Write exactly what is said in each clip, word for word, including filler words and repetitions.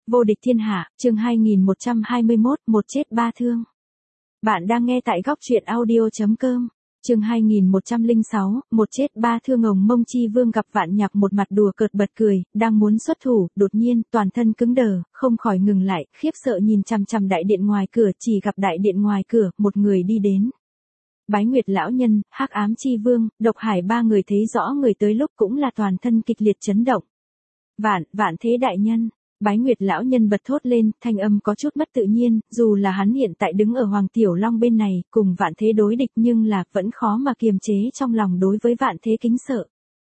Vô địch thiên hạ, chương hai nghìn một trăm hai mươi mốt, một chết ba thương. Bạn đang nghe tại góc truyện audio chấm com. Chương hai nghìn một trăm lẻ sáu, một chết ba thương. Hồng Mông Chi Vương gặp Vạn Nhạc một mặt đùa cợt bật cười, đang muốn xuất thủ, đột nhiên, toàn thân cứng đờ, không khỏi ngừng lại, khiếp sợ nhìn chằm chằm đại điện ngoài cửa, chỉ gặp đại điện ngoài cửa, một người đi đến. Bái Nguyệt lão nhân, Hắc Ám Chi Vương, Độc Hải ba người thấy rõ người tới lúc cũng là toàn thân kịch liệt chấn động. Vạn, Vạn Thế đại nhân. Bái Nguyệt lão nhân bật thốt lên, thanh âm có chút mất tự nhiên, dù là hắn hiện tại đứng ở Hoàng Tiểu Long bên này, cùng Vạn Thế đối địch nhưng là vẫn khó mà kiềm chế trong lòng đối với Vạn Thế kính sợ.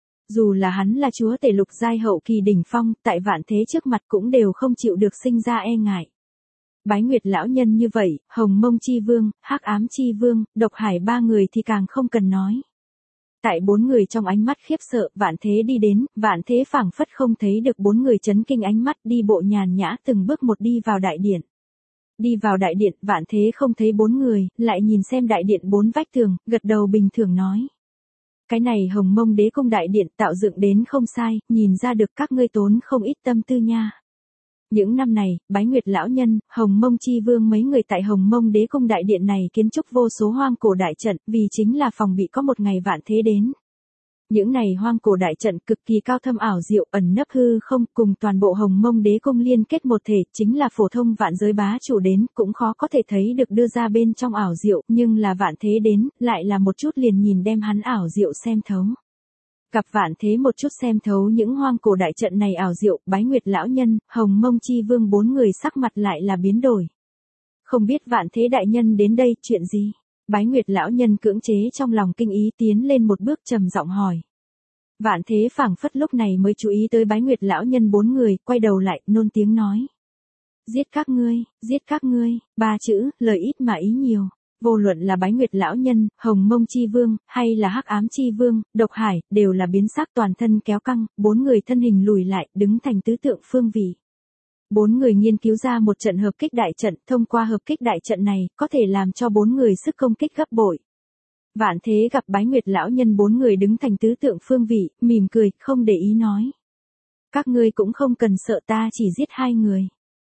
Dù là hắn là chúa tể lục giai hậu kỳ đỉnh phong, tại Vạn Thế trước mặt cũng đều không chịu được sinh ra e ngại. Bái Nguyệt lão nhân như vậy, Hồng Mông Chi Vương, Hắc Ám Chi Vương, Độc Hải ba người thì càng không cần nói. Tại bốn người trong ánh mắt khiếp sợ, Vạn Thế đi đến, Vạn Thế phảng phất không thấy được bốn người chấn kinh ánh mắt, đi bộ nhàn nhã từng bước một đi vào đại điện. Đi vào đại điện, Vạn Thế không thấy bốn người, lại nhìn xem đại điện bốn vách tường, gật đầu bình thường nói. Cái này Hồng Mông Đế Cung đại điện tạo dựng đến không sai, nhìn ra được các ngươi tốn không ít tâm tư nha. Những năm này, Bái Nguyệt lão nhân, Hồng Mông Chi Vương mấy người tại Hồng Mông Đế Cung đại điện này kiến trúc vô số hoang cổ đại trận, vì chính là phòng bị có một ngày Vạn Thế đến. Những này hoang cổ đại trận cực kỳ cao thâm ảo diệu, ẩn nấp hư không, cùng toàn bộ Hồng Mông Đế Cung liên kết một thể, chính là phổ thông vạn giới bá chủ đến, cũng khó có thể thấy được đưa ra bên trong ảo diệu, nhưng là Vạn Thế đến, lại là một chút liền nhìn đem hắn ảo diệu xem thấu. Gặp Vạn Thế một chút xem thấu những hoang cổ đại trận này ảo diệu, Bái Nguyệt lão nhân, Hồng Mông Chi Vương bốn người sắc mặt lại là biến đổi. Không biết Vạn Thế đại nhân đến đây, chuyện gì? Bái Nguyệt lão nhân cưỡng chế trong lòng kinh ý tiến lên một bước trầm giọng hỏi. Vạn Thế phảng phất lúc này mới chú ý tới Bái Nguyệt lão nhân bốn người, quay đầu lại, nôn tiếng nói. Giết các ngươi, giết các ngươi, ba chữ, lời ít mà ý nhiều. Vô luận là Bái Nguyệt lão nhân, Hồng Mông Chi Vương, hay là Hắc Ám Chi Vương, Độc Hải, đều là biến sắc toàn thân kéo căng, bốn người thân hình lùi lại, đứng thành tứ tượng phương vị. Bốn người nghiên cứu ra một trận hợp kích đại trận, thông qua hợp kích đại trận này, có thể làm cho bốn người sức công kích gấp bội. Vạn Thế gặp Bái Nguyệt lão nhân bốn người đứng thành tứ tượng phương vị, mỉm cười, không để ý nói. Các ngươi cũng không cần sợ, ta chỉ giết hai người.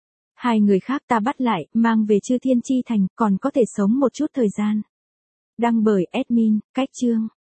Hai người khác ta bắt lại, mang về Chư Thiên Chi Thành, còn có thể sống một chút thời gian. Đăng bởi admin, cách chương.